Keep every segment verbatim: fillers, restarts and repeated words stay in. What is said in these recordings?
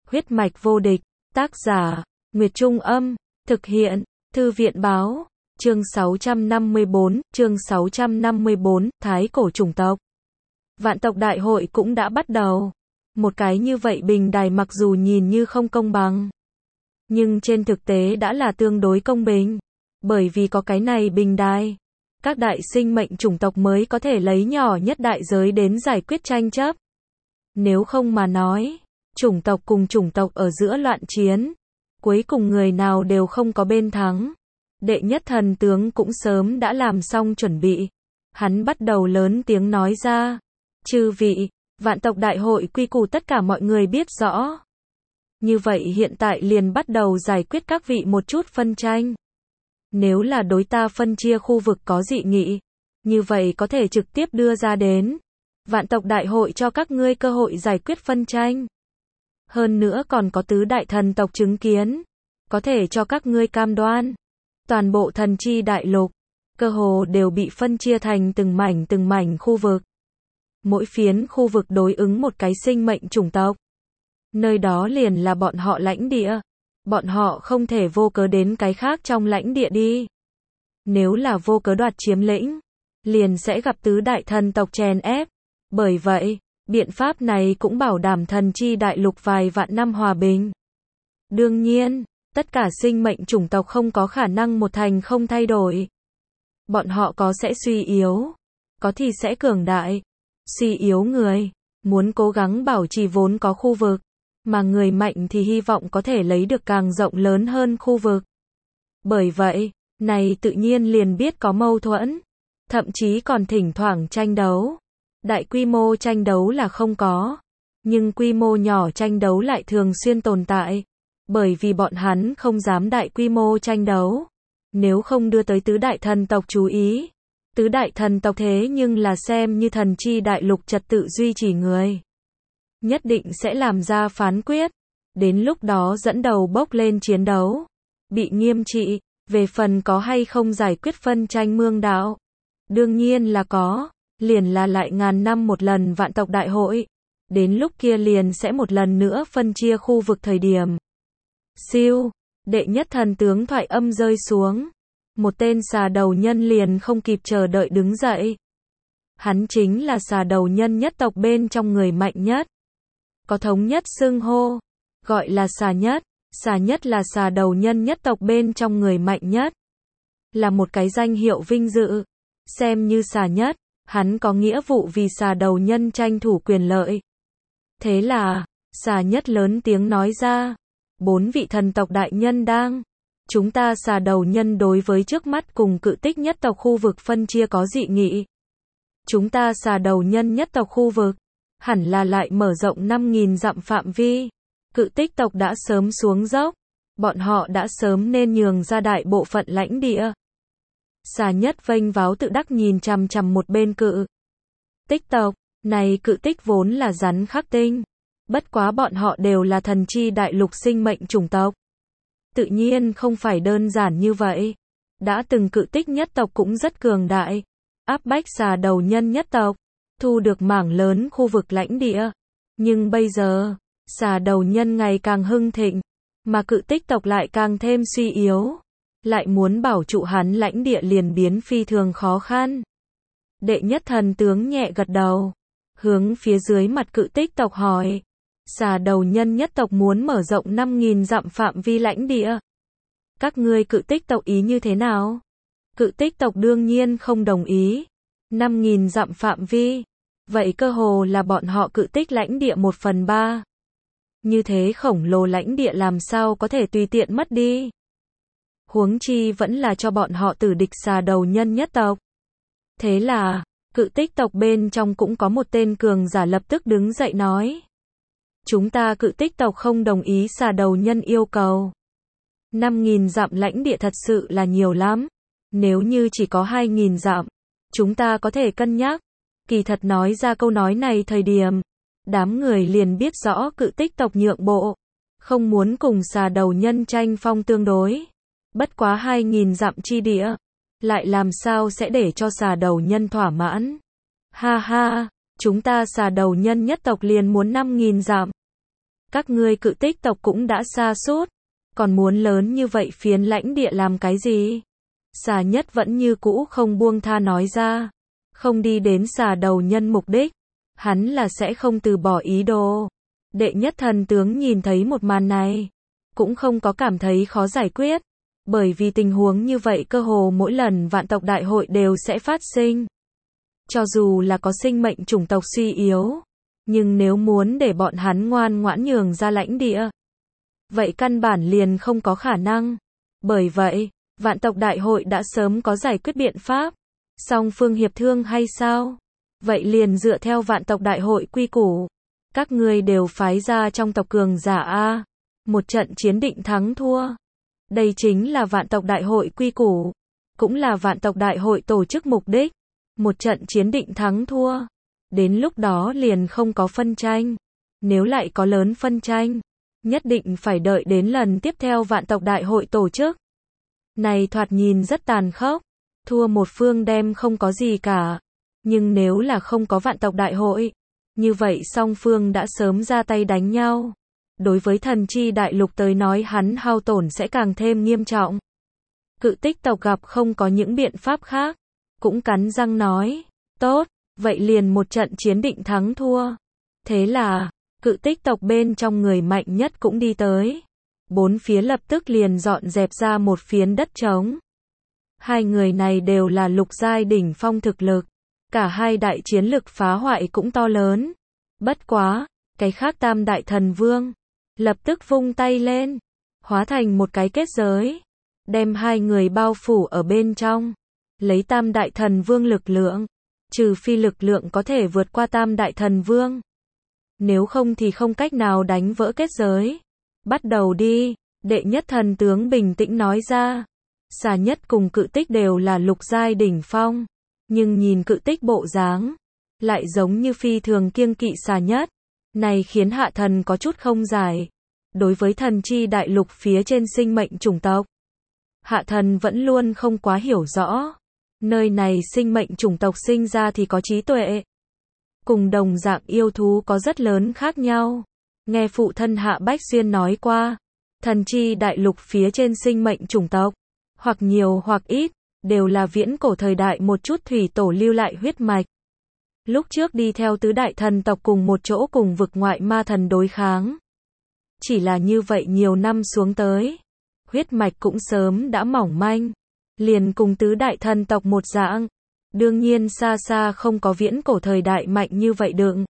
Huyết mạch vô địch, tác giả, Nguyệt Trung Âm, thực hiện, Thư viện Báo, chương sáu trăm năm mươi bốn, chương sáu trăm năm mươi bốn, Thái cổ chủng tộc. Vạn tộc đại hội cũng đã bắt đầu. Một cái như vậy bình đài mặc dù nhìn như không công bằng, nhưng trên thực tế đã là tương đối công bình. Bởi vì có cái này bình đài, các đại sinh mệnh chủng tộc mới có thể lấy nhỏ nhất đại giới đến giải quyết tranh chấp. Nếu không mà nói, chủng tộc cùng chủng tộc ở giữa loạn chiến, cuối cùng người nào đều không có bên thắng. Đệ nhất thần tướng cũng sớm đã làm xong chuẩn bị. Hắn bắt đầu lớn tiếng nói ra, chư vị, vạn tộc đại hội quy củ tất cả mọi người biết rõ. Như vậy hiện tại liền bắt đầu giải quyết các vị một chút phân tranh. Nếu là đối ta phân chia khu vực có dị nghị, như vậy có thể trực tiếp đưa ra đến. Vạn tộc đại hội cho các ngươi cơ hội giải quyết phân tranh. Hơn nữa còn có tứ đại thần tộc chứng kiến, có thể cho các ngươi cam đoan. Toàn bộ thần chi đại lục, cơ hồ đều bị phân chia thành từng mảnh từng mảnh khu vực. Mỗi phiến khu vực đối ứng một cái sinh mệnh chủng tộc. Nơi đó liền là bọn họ lãnh địa. Bọn họ không thể vô cớ đến cái khác trong lãnh địa đi. Nếu là vô cớ đoạt chiếm lĩnh, liền sẽ gặp tứ đại thần tộc chèn ép. Bởi vậy, biện pháp này cũng bảo đảm thần chi đại lục vài vạn năm hòa bình. Đương nhiên, tất cả sinh mệnh chủng tộc không có khả năng một thành không thay đổi. Bọn họ có sẽ suy yếu, có thì sẽ cường đại. Suy yếu người, muốn cố gắng bảo trì vốn có khu vực, mà người mạnh thì hy vọng có thể lấy được càng rộng lớn hơn khu vực. Bởi vậy, này tự nhiên liền biết có mâu thuẫn, thậm chí còn thỉnh thoảng tranh đấu. Đại quy mô tranh đấu là không có, nhưng quy mô nhỏ tranh đấu lại thường xuyên tồn tại, bởi vì bọn hắn không dám đại quy mô tranh đấu, nếu không đưa tới tứ đại thần tộc chú ý. Tứ đại thần tộc thế nhưng là xem như thần chi đại lục trật tự duy trì người, nhất định sẽ làm ra phán quyết, đến lúc đó dẫn đầu bốc lên chiến đấu, bị nghiêm trị. Về phần có hay không giải quyết phân tranh mương đạo, đương nhiên là có, liền là lại ngàn năm một lần vạn tộc đại hội, đến lúc kia liền sẽ một lần nữa phân chia khu vực thời điểm. Siêu, đệ nhất thần tướng thoại âm rơi xuống, một tên xà đầu nhân liền không kịp chờ đợi đứng dậy. Hắn chính là xà đầu nhân nhất tộc bên trong người mạnh nhất, có thống nhất xưng hô, gọi là xà nhất. Xà nhất là xà đầu nhân nhất tộc bên trong người mạnh nhất, là một cái danh hiệu vinh dự. Xem như xà nhất, hắn có nghĩa vụ vì xà đầu nhân tranh thủ quyền lợi. Thế là, xà nhất lớn tiếng nói ra, bốn vị thần tộc đại nhân đang, chúng ta xà đầu nhân đối với trước mắt cùng cự tích nhất tộc khu vực phân chia có dị nghị. Chúng ta xà đầu nhân nhất tộc khu vực, hẳn là lại mở rộng năm nghìn dặm phạm vi. Cự tích tộc đã sớm xuống dốc, bọn họ đã sớm nên nhường ra đại bộ phận lãnh địa. Xà nhất vênh váo tự đắc nhìn chằm chằm một bên cự tích tộc, này cự tích vốn là rắn khắc tinh, bất quá bọn họ đều là thần chi đại lục sinh mệnh chủng tộc. Tự nhiên không phải đơn giản như vậy, đã từng cự tích nhất tộc cũng rất cường đại, áp bách xà đầu nhân nhất tộc, thu được mảng lớn khu vực lãnh địa. Nhưng bây giờ, xà đầu nhân ngày càng hưng thịnh, mà cự tích tộc lại càng thêm suy yếu, lại muốn bảo trụ hắn lãnh địa liền biến phi thường khó khăn. Đệ nhất thần tướng nhẹ gật đầu, hướng phía dưới mặt cự tích tộc hỏi, xà đầu nhân nhất tộc muốn mở rộng năm nghìn dặm phạm vi lãnh địa. Các ngươi cự tích tộc ý như thế nào? Cự tích tộc đương nhiên không đồng ý. năm nghìn dặm phạm vi, vậy cơ hồ là bọn họ cự tích lãnh địa một phần ba. Như thế khổng lồ lãnh địa làm sao có thể tùy tiện mất đi. Huống chi vẫn là cho bọn họ tử địch xà đầu nhân nhất tộc. Thế là, cự tích tộc bên trong cũng có một tên cường giả lập tức đứng dậy nói. Chúng ta cự tích tộc không đồng ý xà đầu nhân yêu cầu. năm nghìn dặm lãnh địa thật sự là nhiều lắm. Nếu như chỉ có hai nghìn dặm, chúng ta có thể cân nhắc. Kỳ thật nói ra câu nói này thời điểm, đám người liền biết rõ cự tích tộc nhượng bộ, không muốn cùng xà đầu nhân tranh phong tương đối. Bất quá hai nghìn dặm chi địa, lại làm sao sẽ để cho xà đầu nhân thỏa mãn. Ha ha, chúng ta xà đầu nhân nhất tộc liền muốn năm nghìn dặm. Các ngươi cự tích tộc cũng đã sa sút, còn muốn lớn như vậy phiến lãnh địa làm cái gì? Xà Nhất vẫn như cũ không buông tha nói ra, không đi đến xà đầu nhân mục đích, hắn là sẽ không từ bỏ ý đồ. Đệ nhất thần tướng nhìn thấy một màn này, cũng không có cảm thấy khó giải quyết, bởi vì tình huống như vậy cơ hồ mỗi lần vạn tộc đại hội đều sẽ phát sinh. Cho dù là có sinh mệnh chủng tộc suy yếu, nhưng nếu muốn để bọn hắn ngoan ngoãn nhường ra lãnh địa, vậy căn bản liền không có khả năng. Bởi vậy, vạn tộc đại hội đã sớm có giải quyết biện pháp. Song phương hiệp thương hay sao? Vậy liền dựa theo vạn tộc đại hội quy củ. Các ngươi đều phái ra trong tộc cường giả A. Một trận chiến định thắng thua. Đây chính là vạn tộc đại hội quy củ. Cũng là vạn tộc đại hội tổ chức mục đích. Một trận chiến định thắng thua. Đến lúc đó liền không có phân tranh. Nếu lại có lớn phân tranh, nhất định phải đợi đến lần tiếp theo vạn tộc đại hội tổ chức. Này thoạt nhìn rất tàn khốc. Thua một phương đem không có gì cả. Nhưng nếu là không có vạn tộc đại hội, như vậy song phương đã sớm ra tay đánh nhau. Đối với thần chi đại lục tới nói hắn hao tổn sẽ càng thêm nghiêm trọng. Cự tích tộc gặp không có những biện pháp khác, cũng cắn răng nói, tốt, vậy liền một trận chiến định thắng thua. Thế là, cự tích tộc bên trong người mạnh nhất cũng đi tới. Bốn phía lập tức liền dọn dẹp ra một phiến đất trống. Hai người này đều là lục giai đỉnh phong thực lực. Cả hai đại chiến lực phá hoại cũng to lớn. Bất quá, cái khác tam đại thần vương lập tức vung tay lên, hóa thành một cái kết giới, đem hai người bao phủ ở bên trong. Lấy tam đại thần vương lực lượng, trừ phi lực lượng có thể vượt qua tam đại thần vương, nếu không thì không cách nào đánh vỡ kết giới. Bắt đầu đi, đệ nhất thần tướng bình tĩnh nói ra. Xà Nhất cùng cự tích đều là lục giai đỉnh phong, nhưng nhìn cự tích bộ dáng, lại giống như phi thường kiêng kỵ Xà Nhất. Này khiến hạ thần có chút không giải. Đối với thần chi đại lục phía trên sinh mệnh chủng tộc, hạ thần vẫn luôn không quá hiểu rõ. Nơi này sinh mệnh chủng tộc sinh ra thì có trí tuệ, cùng đồng dạng yêu thú có rất lớn khác nhau. Nghe phụ thân Hạ Bách Xuyên nói qua, thần chi đại lục phía trên sinh mệnh chủng tộc, hoặc nhiều hoặc ít, đều là viễn cổ thời đại một chút thủy tổ lưu lại huyết mạch. Lúc trước đi theo tứ đại thần tộc cùng một chỗ cùng vực ngoại ma thần đối kháng. Chỉ là như vậy nhiều năm xuống tới, huyết mạch cũng sớm đã mỏng manh, liền cùng tứ đại thần tộc một dạng. Đương nhiên xa xa không có viễn cổ thời đại mạnh như vậy đựng.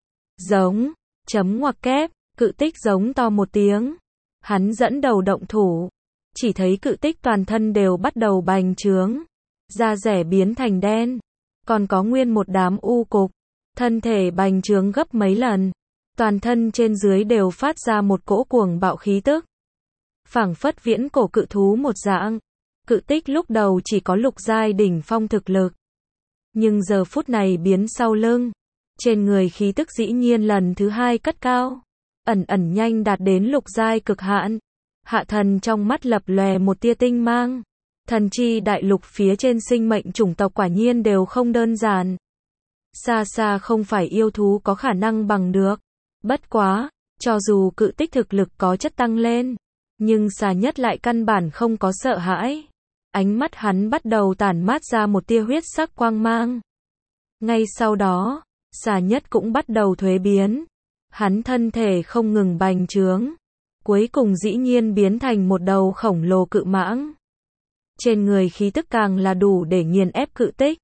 Giống, chấm ngoặc kép, cự tích giống to một tiếng. Hắn dẫn đầu động thủ. Chỉ thấy cự tích toàn thân đều bắt đầu bành trướng. Da rẻ biến thành đen. Còn có nguyên một đám u cục. Thân thể bành trướng gấp mấy lần. Toàn thân trên dưới đều phát ra một cỗ cuồng bạo khí tức. Phảng phất viễn cổ cự thú một dạng. Cự tích lúc đầu chỉ có lục giai đỉnh phong thực lực. Nhưng giờ phút này biến sau lưng. Trên người khí tức dĩ nhiên lần thứ hai cất cao. Ẩn ẩn nhanh đạt đến lục giai cực hạn. Hạ thần trong mắt lập lòe một tia tinh mang. Thần chi đại lục phía trên sinh mệnh chủng tộc quả nhiên đều không đơn giản. Xa xa không phải yêu thú có khả năng bằng được. Bất quá, cho dù cự tích thực lực có chất tăng lên, nhưng Xà Nhất lại căn bản không có sợ hãi. Ánh mắt hắn bắt đầu tản mát ra một tia huyết sắc quang mang. Ngay sau đó, Xà Nhất cũng bắt đầu thuế biến. Hắn thân thể không ngừng bành trướng. Cuối cùng dĩ nhiên biến thành một đầu khổng lồ cự mãng. Trên người khí tức càng là đủ để nghiền ép cự tích.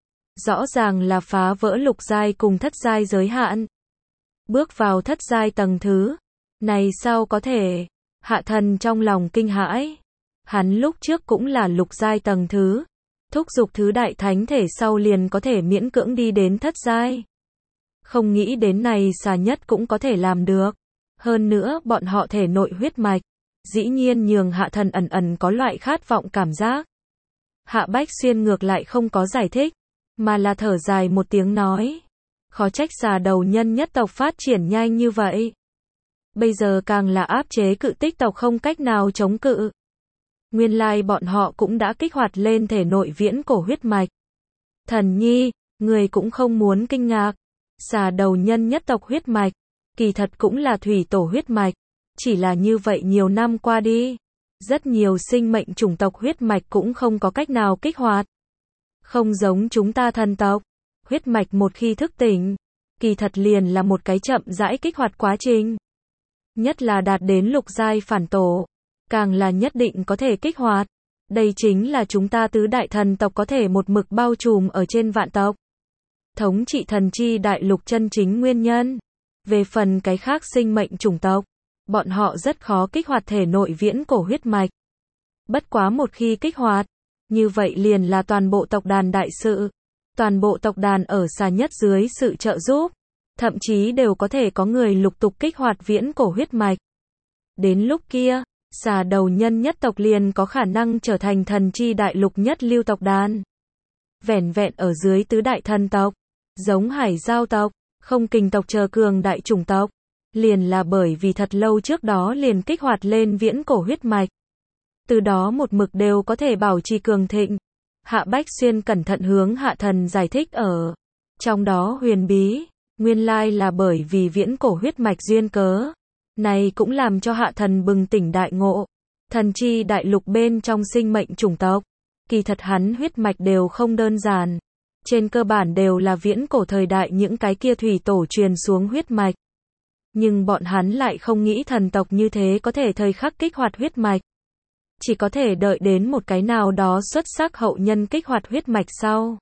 Rõ ràng là phá vỡ lục giai cùng thất giai giới hạn. Bước vào thất giai tầng thứ. Này sao có thể? Hạ thần trong lòng kinh hãi. Hắn lúc trước cũng là lục giai tầng thứ. Thúc giục thứ đại thánh thể sau liền có thể miễn cưỡng đi đến thất giai. Không nghĩ đến này Xà Nhất cũng có thể làm được. Hơn nữa bọn họ thể nội huyết mạch. Dĩ nhiên nhường hạ thần ẩn ẩn có loại khát vọng cảm giác. Hạ Bách Xuyên ngược lại không có giải thích. Mà là thở dài một tiếng nói. Khó trách xà đầu nhân nhất tộc phát triển nhanh như vậy. Bây giờ càng là áp chế cự tích tộc không cách nào chống cự. Nguyên lai bọn họ cũng đã kích hoạt lên thể nội viễn cổ huyết mạch. Thần nhi, người cũng không muốn kinh ngạc. Xà đầu nhân nhất tộc huyết mạch, kỳ thật cũng là thủy tổ huyết mạch. Chỉ là như vậy nhiều năm qua đi, rất nhiều sinh mệnh chủng tộc huyết mạch cũng không có cách nào kích hoạt. Không giống chúng ta thần tộc, huyết mạch một khi thức tỉnh, kỳ thật liền là một cái chậm rãi kích hoạt quá trình. Nhất là đạt đến lục giai phản tổ, càng là nhất định có thể kích hoạt. Đây chính là chúng ta tứ đại thần tộc có thể một mực bao trùm ở trên vạn tộc. Thống trị thần chi đại lục chân chính nguyên nhân. Về phần cái khác sinh mệnh chủng tộc, bọn họ rất khó kích hoạt thể nội viễn cổ huyết mạch. Bất quá một khi kích hoạt, như vậy liền là toàn bộ tộc đàn đại sự. Toàn bộ tộc đàn ở xa nhất dưới sự trợ giúp, thậm chí đều có thể có người lục tục kích hoạt viễn cổ huyết mạch. Đến lúc kia, xà đầu nhân nhất tộc liền có khả năng trở thành thần chi đại lục nhất lưu tộc đàn. Vẻn vẹn ở dưới tứ đại thần tộc, giống hải giao tộc, không kình tộc chờ cường đại chủng tộc, liền là bởi vì thật lâu trước đó liền kích hoạt lên viễn cổ huyết mạch. Từ đó một mực đều có thể bảo trì cường thịnh. Hạ Bách Xuyên cẩn thận hướng Hạ Thần giải thích ở trong đó huyền bí, nguyên lai là bởi vì viễn cổ huyết mạch duyên cớ. Này cũng làm cho Hạ Thần bừng tỉnh đại ngộ. Thần chi đại lục bên trong sinh mệnh chủng tộc, kỳ thật hắn huyết mạch đều không đơn giản. Trên cơ bản đều là viễn cổ thời đại những cái kia thủy tổ truyền xuống huyết mạch. Nhưng bọn hắn lại không nghĩ thần tộc như thế có thể thời khắc kích hoạt huyết mạch. Chỉ có thể đợi đến một cái nào đó xuất sắc hậu nhân kích hoạt huyết mạch sau,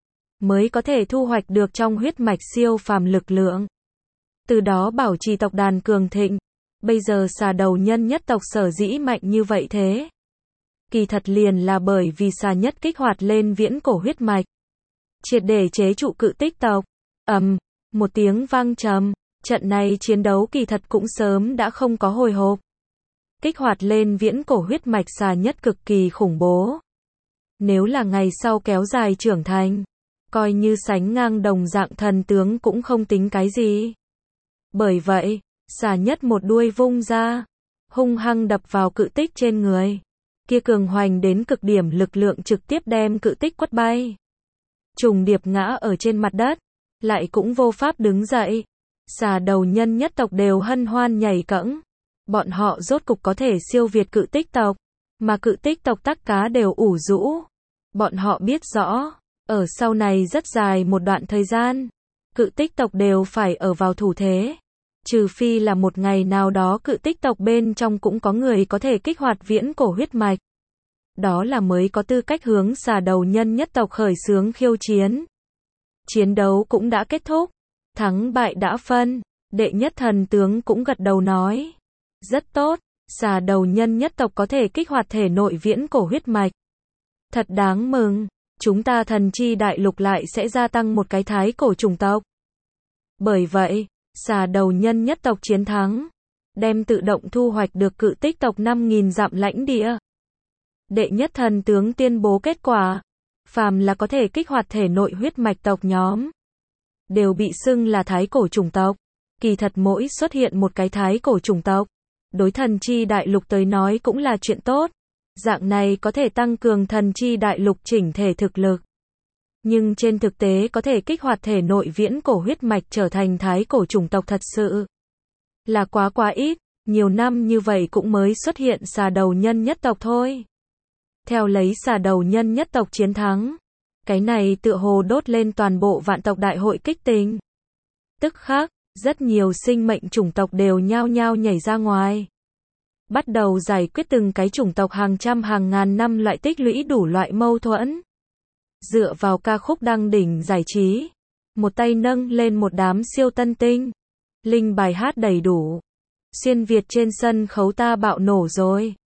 mới có thể thu hoạch được trong huyết mạch siêu phàm lực lượng. Từ đó bảo trì tộc đàn cường thịnh. Bây giờ xà đầu nhân nhất tộc sở dĩ mạnh như vậy thế. Kỳ thật liền là bởi vì xà nhất kích hoạt lên viễn cổ huyết mạch. Triệt để chế trụ cự tích tộc. ầm, um, một tiếng vang trầm, trận này chiến đấu kỳ thật cũng sớm đã không có hồi hộp. Kích hoạt lên viễn cổ huyết mạch xà nhất cực kỳ khủng bố. Nếu là ngày sau kéo dài trưởng thành, coi như sánh ngang đồng dạng thần tướng cũng không tính cái gì. Bởi vậy, xà nhất một đuôi vung ra, hung hăng đập vào cự tích trên người. Kia cường hoành đến cực điểm lực lượng trực tiếp đem cự tích quất bay. Trùng điệp ngã ở trên mặt đất, lại cũng vô pháp đứng dậy. Xà đầu nhân nhất tộc đều hân hoan nhảy cẫng. Bọn họ rốt cục có thể siêu việt cự tích tộc, mà cự tích tộc tắc cá đều ủ rũ. Bọn họ biết rõ, ở sau này rất dài một đoạn thời gian, cự tích tộc đều phải ở vào thủ thế. Trừ phi là một ngày nào đó cự tích tộc bên trong cũng có người có thể kích hoạt viễn cổ huyết mạch. Đó là mới có tư cách hướng xà đầu nhân nhất tộc khởi xướng khiêu chiến. Chiến đấu cũng đã kết thúc, thắng bại đã phân, đệ nhất thần tướng cũng gật đầu nói. Rất tốt, xà đầu nhân nhất tộc có thể kích hoạt thể nội viễn cổ huyết mạch. Thật đáng mừng, chúng ta thần chi đại lục lại sẽ gia tăng một cái thái cổ chủng tộc. Bởi vậy, xà đầu nhân nhất tộc chiến thắng, đem tự động thu hoạch được cự tích tộc năm nghìn dặm lãnh địa. Đệ nhất thần tướng tuyên bố kết quả, phàm là có thể kích hoạt thể nội huyết mạch tộc nhóm, đều bị xưng là thái cổ chủng tộc. Kỳ thật mỗi xuất hiện một cái thái cổ chủng tộc, đối thần chi đại lục tới nói cũng là chuyện tốt. Dạng này có thể tăng cường thần chi đại lục chỉnh thể thực lực. Nhưng trên thực tế có thể kích hoạt thể nội viễn cổ huyết mạch trở thành thái cổ chủng tộc thật sự là quá quá ít, nhiều năm như vậy cũng mới xuất hiện xà đầu nhân nhất tộc thôi. Theo lấy xà đầu nhân nhất tộc chiến thắng, cái này tựa hồ đốt lên toàn bộ vạn tộc đại hội kích tình. Tức khắc, rất nhiều sinh mệnh chủng tộc đều nhao nhao nhảy ra ngoài. Bắt đầu giải quyết từng cái chủng tộc hàng trăm hàng ngàn năm loại tích lũy đủ loại mâu thuẫn. Dựa vào ca khúc đăng đỉnh giải trí, một tay nâng lên một đám siêu tân tinh. Linh bài hát đầy đủ. Xuyên Việt trên sân khấu ta bạo nổ rồi.